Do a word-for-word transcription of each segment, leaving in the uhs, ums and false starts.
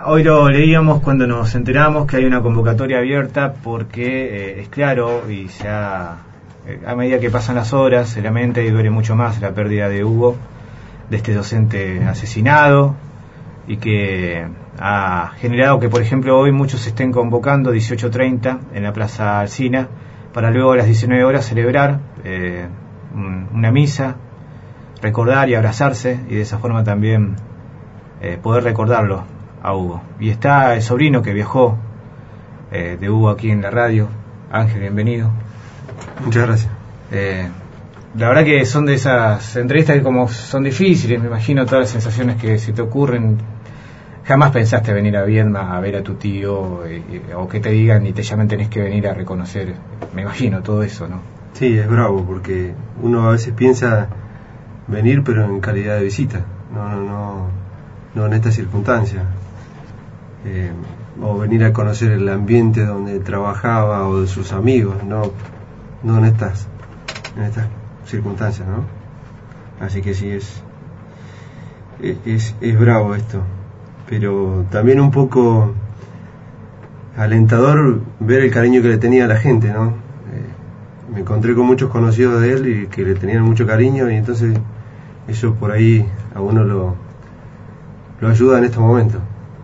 Hoy lo leíamos cuando nos enteramos que hay una convocatoria abierta porque eh, es claro y se ha, eh, a medida que pasan las horas se lamenta y duele mucho más la pérdida de Hugo, de este docente asesinado, y que ha generado que, por ejemplo, hoy muchos se estén convocando dieciocho treinta en la Plaza Alsina para luego a las diecinueve horas celebrar eh, un, una misa, recordar y abrazarse, y de esa forma también eh, poder recordarlo a Hugo. Y está el sobrino que viajó eh, de Hugo aquí en la radio. Ángel, bienvenido. Muchas gracias. Eh, la verdad que son de esas entrevistas que como son difíciles, me imagino todas las sensaciones que se te ocurren. Jamás pensaste venir a Viedma a ver a tu tío, eh, o que te digan y te llamen tenés que venir a reconocer. Me imagino todo eso, ¿no? Sí, es bravo porque uno a veces piensa venir pero en calidad de visita, no, no, no, no en estas circunstancias. Eh, o venir a conocer el ambiente donde trabajaba o de sus amigos, no, no en estas, en estas circunstancias, ¿no? Así que sí es, es, es bravo esto, pero también un poco alentador ver el cariño que le tenía a la gente, ¿no? Eh, me encontré con muchos conocidos de él y que le tenían mucho cariño, y entonces eso por ahí a uno lo, lo ayuda en estos momentos.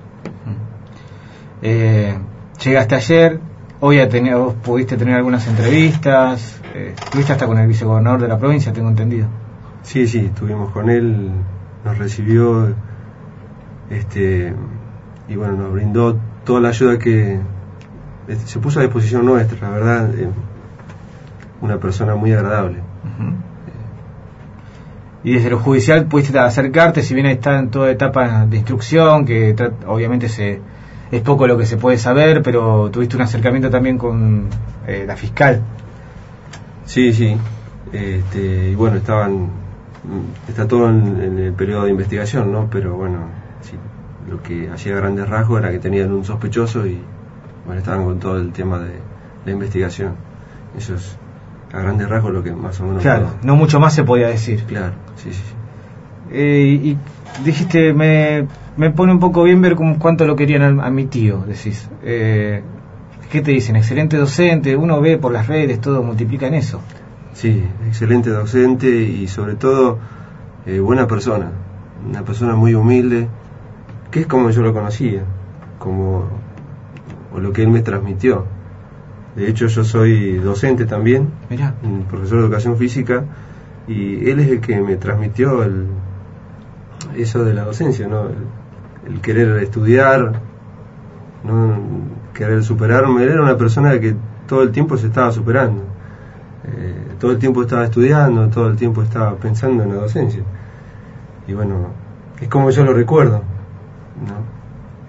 Eh, llegaste ayer, hoy a tener, vos pudiste tener algunas entrevistas, eh, estuviste hasta con el vicegobernador de la provincia, tengo entendido. Sí, sí, estuvimos con él, nos recibió, este, y bueno, nos brindó toda la ayuda que este, se puso a disposición nuestra, la verdad, eh, una persona muy agradable. Uh-huh. Y desde lo judicial pudiste acercarte, si bien está en toda etapa de instrucción, que tra- obviamente se es poco lo que se puede saber, pero tuviste un acercamiento también con eh, la fiscal. Sí, sí, este, y bueno, estaban, está todo en, en el periodo de investigación, ¿no? Pero bueno, sí, lo que hacía grandes rasgos era que tenían un sospechoso y bueno, estaban con todo el tema de la investigación. Eso es a grandes rasgos lo que más o menos... Claro, puedo... no mucho más se podía decir. Claro, sí, sí, sí. Eh, y dijiste, me, me pone un poco bien ver como cuánto lo querían a, a mi tío, decís. Eh, ¿Qué te dicen? Excelente docente, uno ve por las redes, todo multiplican eso. Sí, excelente docente y sobre todo eh, buena persona, una persona muy humilde, que es como yo lo conocía, como o lo que él me transmitió. De hecho yo soy docente también, Mirá. Un profesor de educación física, y él es el que me transmitió el, eso de la docencia, ¿no? El, el querer estudiar, ¿no? Querer superarme. Él era una persona que todo el tiempo se estaba superando, eh, todo el tiempo estaba estudiando, todo el tiempo estaba pensando en la docencia, y bueno, es como yo lo recuerdo, ¿no?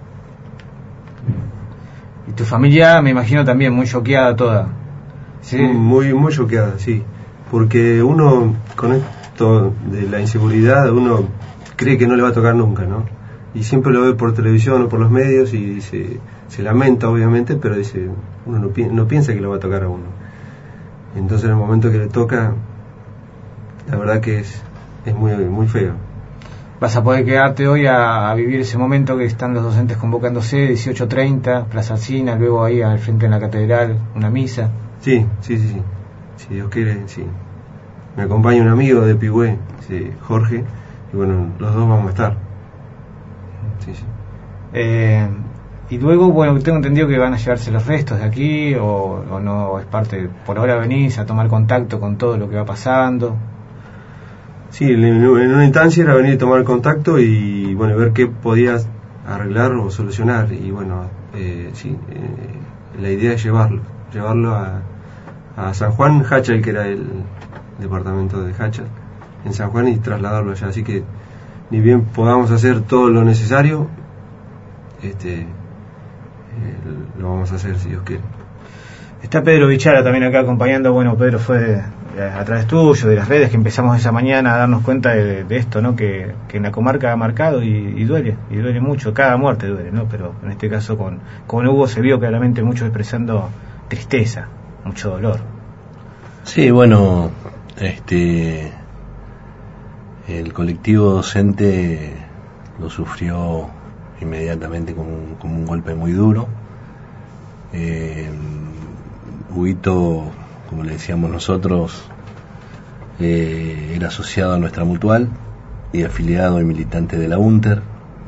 Y tu familia, me imagino también muy choqueada toda. ¿Sí? Muy, muy choqueada, sí, porque uno con esto de la inseguridad, uno cree que no le va a tocar nunca, ¿no? Y siempre lo ve por televisión o por los medios y dice, se lamenta obviamente, pero dice, uno no, pi- no piensa que le va a tocar a uno. Entonces en el momento que le toca, la verdad que es, es muy, muy feo. ¿Vas a poder quedarte hoy a, a vivir ese momento que están los docentes convocándose, dieciocho treinta, Plaza Alsina, luego ahí al frente en la catedral, una misa? Sí, sí, sí, sí, si Dios quiere, sí. Me acompaña un amigo de Pigüé, sí, Jorge, y bueno, los dos vamos a estar. Sí, sí. Eh, y luego, bueno, tengo entendido que van a llevarse los restos de aquí, o, o no, es parte, por ahora venís a tomar contacto con todo lo que va pasando. Sí, en, en una instancia era venir a tomar contacto y bueno, ver qué podías arreglar o solucionar, y bueno, eh, sí, eh, la idea es llevarlo, llevarlo a, a San Juan, Hachal, que era el departamento de Hachal, en San Juan, y trasladarlo allá, así que ni bien podamos hacer todo lo necesario, este, eh, lo vamos a hacer si Dios quiere. Está Pedro Bichara también acá acompañando. Bueno, Pedro, fue a través tuyo, de las redes, que empezamos esa mañana a darnos cuenta de, de esto, ¿no? Que, que en la comarca ha marcado y, y duele, y duele mucho, cada muerte duele, ¿no? Pero en este caso con, con Hugo se vio claramente mucho expresando tristeza, mucho dolor. Sí, bueno, este, el colectivo docente lo sufrió inmediatamente como un, como un golpe muy duro. Eh, Huguito, como le decíamos nosotros, eh, era asociado a nuestra mutual y afiliado y militante de la UNTER,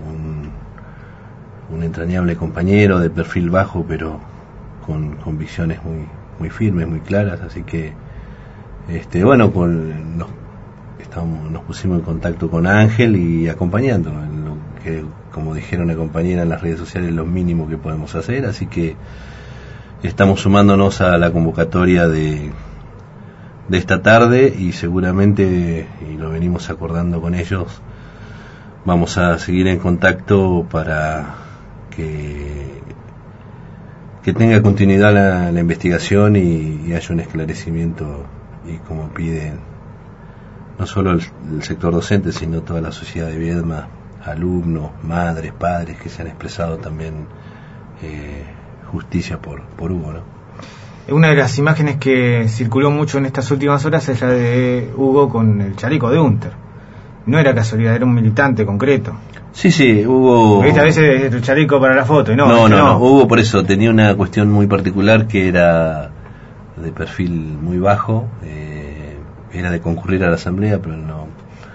un, un entrañable compañero de perfil bajo, pero con convicciones muy, muy firmes, muy claras, así que este, bueno, con, nos, estamos, nos pusimos en contacto con Ángel y acompañándonos en lo que, como dijeron una compañera en las redes sociales, lo mínimo que podemos hacer, así que estamos sumándonos a la convocatoria de, de esta tarde y seguramente, y lo venimos acordando con ellos, vamos a seguir en contacto para que, que tenga continuidad la, la investigación y, y haya un esclarecimiento, y como piden no solo el, el sector docente, sino toda la sociedad de Viedma, alumnos, madres, padres que se han expresado también, eh, justicia por, por Hugo, ¿no? Una de las imágenes que circuló mucho en estas últimas horas es la de Hugo con el chaleco de UNTER. No era casualidad, era un militante concreto. Sí, sí, Hugo... Porque a veces el chaleco para la foto, y no, no, no, no, no, Hugo por eso tenía una cuestión muy particular que era de perfil muy bajo, eh, era de concurrir a la asamblea, pero no,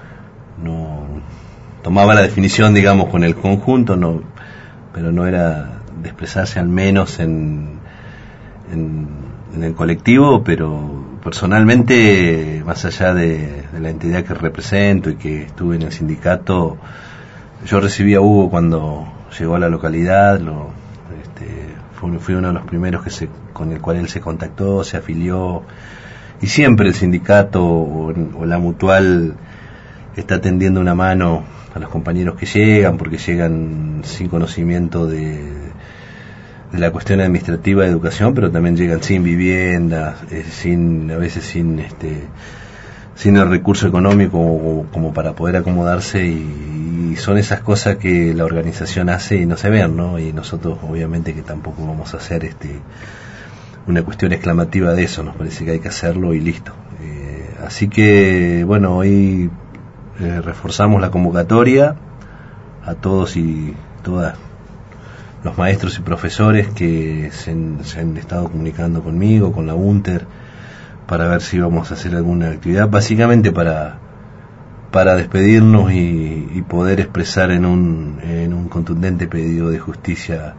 no tomaba la definición, digamos, con el conjunto, no, pero no era de expresarse al menos en, en, en el colectivo, pero personalmente, más allá de, de la entidad que represento y que estuve en el sindicato, yo recibí a Hugo cuando llegó a la localidad, lo, este, fue, fui uno de los primeros que se, con el cual él se contactó, se afilió, y siempre el sindicato o, o la mutual está tendiendo una mano a los compañeros que llegan, porque llegan sin conocimiento de de la cuestión administrativa de educación, pero también llegan sin vivienda, eh, sin a veces sin este sin el recurso económico como, como para poder acomodarse, y, y son esas cosas que la organización hace y no se ven, ¿no? Y nosotros obviamente que tampoco vamos a hacer este una cuestión exclamativa de eso, nos parece que hay que hacerlo y listo. Eh, así que bueno, hoy eh, reforzamos la convocatoria a todos y todas los maestros y profesores que se, se han estado comunicando conmigo, con la UNTER, para ver si vamos a hacer alguna actividad, básicamente para para despedirnos y, y poder expresar en un en un contundente pedido de justicia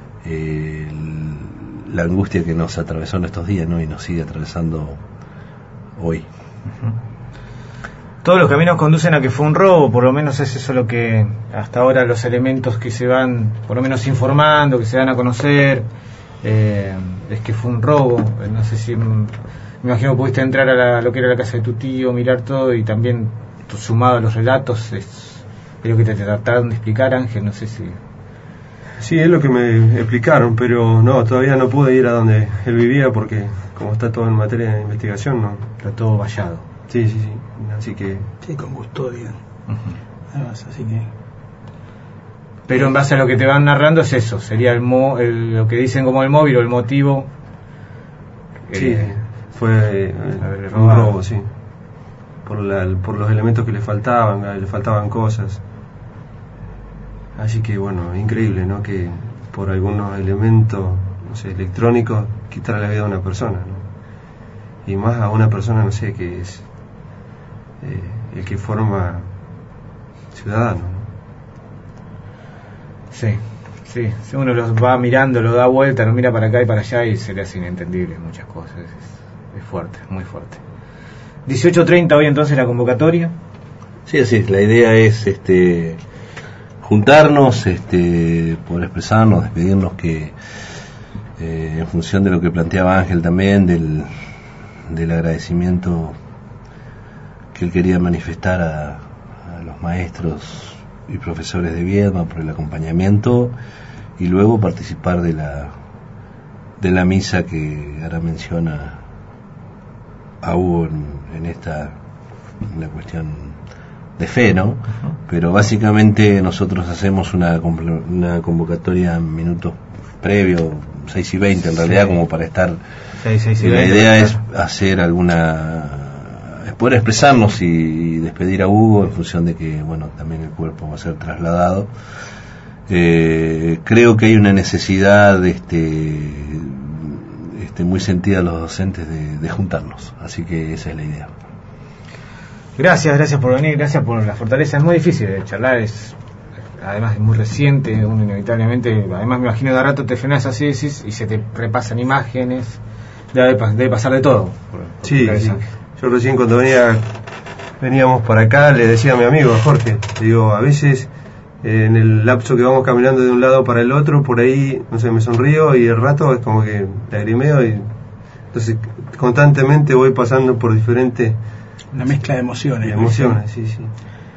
eh, el, la angustia que nos atravesó en estos días, ¿no? Y nos sigue atravesando hoy. Uh-huh. Todos los caminos conducen a que fue un robo, por lo menos es eso lo que hasta ahora los elementos que se van, por lo menos informando, que se dan a conocer, eh, es que fue un robo. No sé si, me imagino que pudiste entrar a, la, a lo que era la casa de tu tío, mirar todo, y también sumado a los relatos, es, es lo que te trataron de explicar, Ángel, no sé si... Sí, es lo que me explicaron, pero no, todavía no pude ir a donde él vivía porque como está todo en materia de investigación, no. Está todo vallado. Sí, sí, sí. Así que... Sí, con custodia. Uh-huh. Además, así que... Pero en base a lo que te van narrando es eso, sería el, mo, el lo que dicen como el móvil o el motivo. Sí, eh, fue eh, un robo, sí. Por, la, por los elementos que le faltaban, le faltaban cosas. Así que bueno, increíble, ¿no? Que por algunos elementos, no sé, electrónicos, quitar la vida a una persona, ¿no? Y más a una persona, no sé, que es eh, el que forma ciudadano, ¿no? Sí, sí, si uno los va mirando, lo da vuelta, lo mira para acá y para allá y se le hace inentendible muchas cosas, es, es fuerte, muy fuerte. dieciocho treinta hoy entonces la convocatoria. Sí, así es, la idea es este juntarnos, este poder expresarnos, despedirnos, que eh, en función de lo que planteaba Ángel también, del, del agradecimiento que él quería manifestar a, a los maestros y profesores de Viedma por el acompañamiento, y luego participar de la de la misa que hará mención a, a Hugo en, en esta en la cuestión de fe, ¿no? Uh-huh. Pero básicamente nosotros hacemos una, una convocatoria en minutos previos, seis y veinte en realidad, sí, como para estar... seis, seis y y la veinte, idea es claro, hacer alguna... poder expresarnos y, y despedir a Hugo en función de que, bueno, también el cuerpo va a ser trasladado. Eh, creo que hay una necesidad este, este, muy sentida a los docentes de, de juntarnos, así que esa es la idea. Gracias, gracias por venir, gracias por la fortaleza. Es muy difícil de charlar, es además es muy reciente, uno inevitablemente, además me imagino de rato te frenas así decís, y se te repasan imágenes, debe, debe pasar de todo. Por, por sí, sí, yo recién cuando venía veníamos para acá le decía a mi amigo, a Jorge, le digo, a veces eh, en el lapso que vamos caminando de un lado para el otro, por ahí, no sé, me sonrío y el rato es como que lagrimeo y entonces constantemente voy pasando por diferentes... Una mezcla de emociones. De emociones, sí, sí.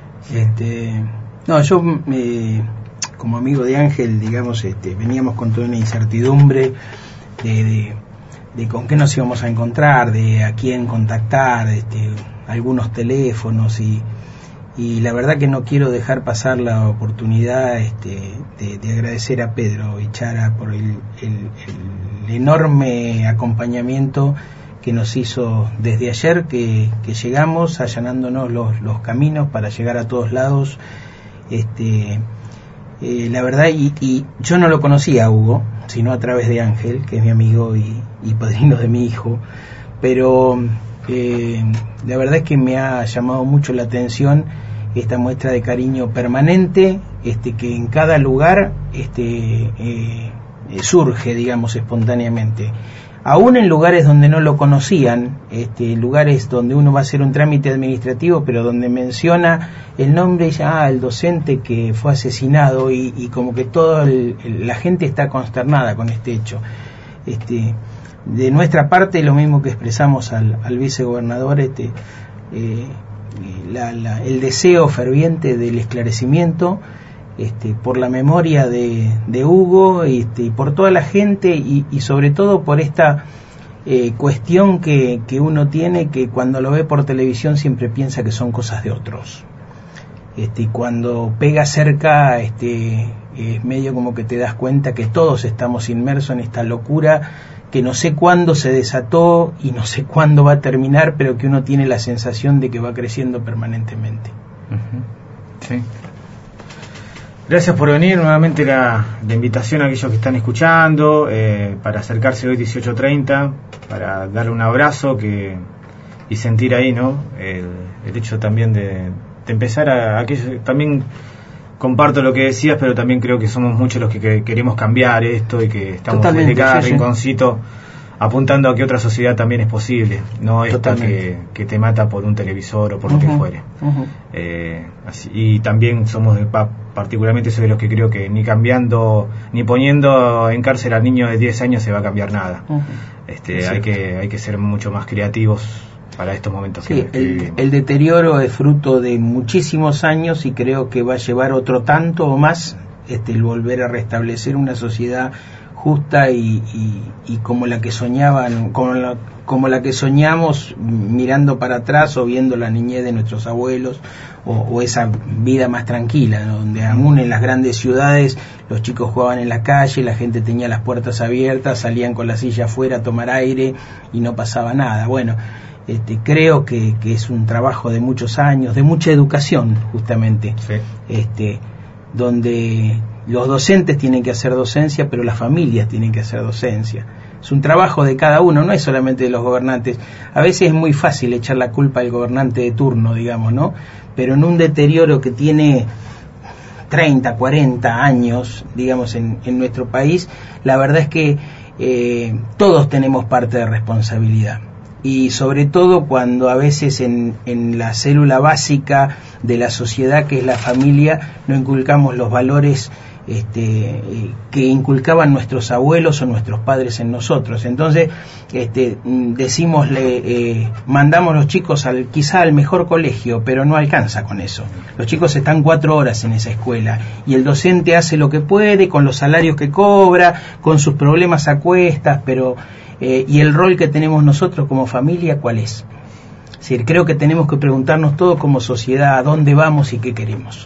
Este, no, yo eh, como amigo de Ángel, digamos, este, veníamos con toda una incertidumbre de, de, de con qué nos íbamos a encontrar, de a quién contactar, este, algunos teléfonos y, y la verdad que no quiero dejar pasar la oportunidad este, de, de agradecer a Pedro Ichara por el, el, el enorme acompañamiento que nos hizo desde ayer que, que llegamos allanándonos los, los caminos para llegar a todos lados. Este, eh, la verdad, y, y yo no lo conocía a Hugo, sino a través de Ángel, que es mi amigo y, y padrino de mi hijo, pero eh, la verdad es que me ha llamado mucho la atención esta muestra de cariño permanente, este, que en cada lugar este, eh, surge, digamos, espontáneamente. Aún en lugares donde no lo conocían, este, lugares donde uno va a hacer un trámite administrativo, pero donde menciona el nombre ya ah, el docente que fue asesinado y, y como que toda la gente está consternada con este hecho. Este, de nuestra parte, lo mismo que expresamos al, al vicegobernador, este, eh, la, la, el deseo ferviente del esclarecimiento. Este, por la memoria de, de Hugo este, y por toda la gente y, y sobre todo por esta eh, cuestión que, que uno tiene que cuando lo ve por televisión siempre piensa que son cosas de otros este, y cuando pega cerca este, es medio como que te das cuenta que todos estamos inmersos en esta locura que no sé cuándo se desató y no sé cuándo va a terminar, pero que uno tiene la sensación de que va creciendo permanentemente. Uh-huh. Sí. Gracias por venir, nuevamente la, la invitación a aquellos que están escuchando eh, para acercarse hoy dieciocho treinta, para darle un abrazo que y sentir ahí, ¿no? El, el hecho también de, de empezar a, a aquellos, también comparto lo que decías, pero también creo que somos muchos los que, que queremos cambiar esto y que estamos Totalmente, desde cada sí, rinconcito apuntando a que otra sociedad también es posible, no esta que, que te mata por un televisor o por uh-huh, lo que fuere. Uh-huh. Eh, así, y también somos, de, particularmente soy de los que creo que ni cambiando, ni poniendo en cárcel al niño de diez años se va a cambiar nada. Uh-huh. Este, sí. hay, que, hay que ser mucho más creativos para estos momentos sí, que, que el, vivimos. El deterioro es fruto de muchísimos años y creo que va a llevar otro tanto o más este, el volver a restablecer una sociedad justa y, y, y como la que soñaban, como la, como la que soñamos mirando para atrás o viendo la niñez de nuestros abuelos o, o esa vida más tranquila, ¿no? Donde aún en las grandes ciudades los chicos jugaban en la calle, la gente tenía las puertas abiertas, salían con la silla afuera a tomar aire y no pasaba nada. Bueno, este, creo que, que es un trabajo de muchos años, de mucha educación justamente, sí. este, donde los docentes tienen que hacer docencia, pero las familias tienen que hacer docencia. Es un trabajo de cada uno, no es solamente de los gobernantes. A veces es muy fácil echar la culpa al gobernante de turno, digamos, ¿no? Pero en un deterioro que tiene treinta, cuarenta años, digamos, en, en nuestro país, la verdad es que eh, todos tenemos parte de responsabilidad. Y sobre todo cuando a veces en, en la célula básica de la sociedad, que es la familia, no inculcamos los valores este, que inculcaban nuestros abuelos o nuestros padres en nosotros. Entonces, este, decimosle, eh, mandamos los chicos al, quizá al mejor colegio, pero no alcanza con eso. Los chicos están cuatro horas en esa escuela y el docente hace lo que puede con los salarios que cobra, con sus problemas a cuestas, pero eh, ¿y el rol que tenemos nosotros como familia cuál es? Es decir, creo que tenemos que preguntarnos todos como sociedad a dónde vamos y qué queremos.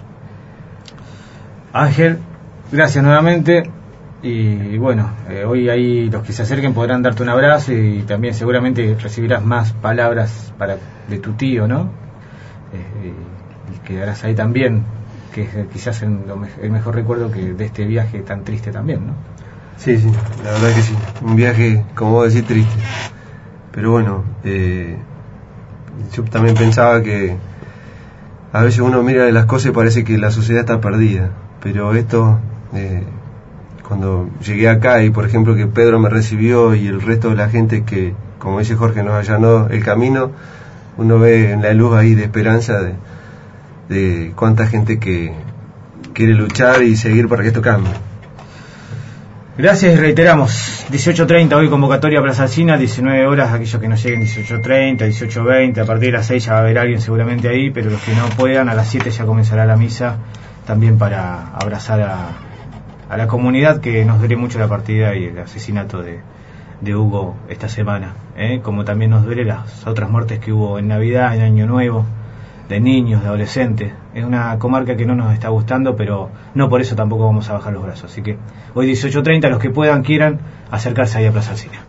Ángel, gracias nuevamente y, y bueno, eh, hoy ahí los que se acerquen podrán darte un abrazo y también seguramente recibirás más palabras para de tu tío, ¿no? Eh, y quedarás ahí también, que es quizás el, el mejor recuerdo que de este viaje tan triste también, ¿no? Sí, sí, la verdad que sí, un viaje, como vos decís, triste. Pero bueno, eh, yo también pensaba que a veces uno mira las cosas y parece que la sociedad está perdida, pero esto, eh, cuando llegué acá y por ejemplo que Pedro me recibió y el resto de la gente que, como dice Jorge, nos allanó el camino, uno ve en la luz ahí de esperanza de, de cuánta gente que quiere luchar y seguir para que esto cambie. Gracias y reiteramos, dieciocho treinta hoy convocatoria Plaza Alsina, diecinueve horas, aquellos que no lleguen dieciocho treinta, dieciocho veinte, a partir de las seis ya va a haber alguien seguramente ahí, pero los que no puedan, a las siete ya comenzará la misa, también para abrazar a, a la comunidad que nos duele mucho la partida y el asesinato de, de Hugo esta semana, ¿eh? Como también nos duele las otras muertes que hubo en Navidad, en Año Nuevo, de niños, de adolescentes. Es una comarca que no nos está gustando, pero no por eso tampoco vamos a bajar los brazos. Así que hoy dieciocho treinta, los que puedan, quieran, acercarse ahí a Plaza Alsina.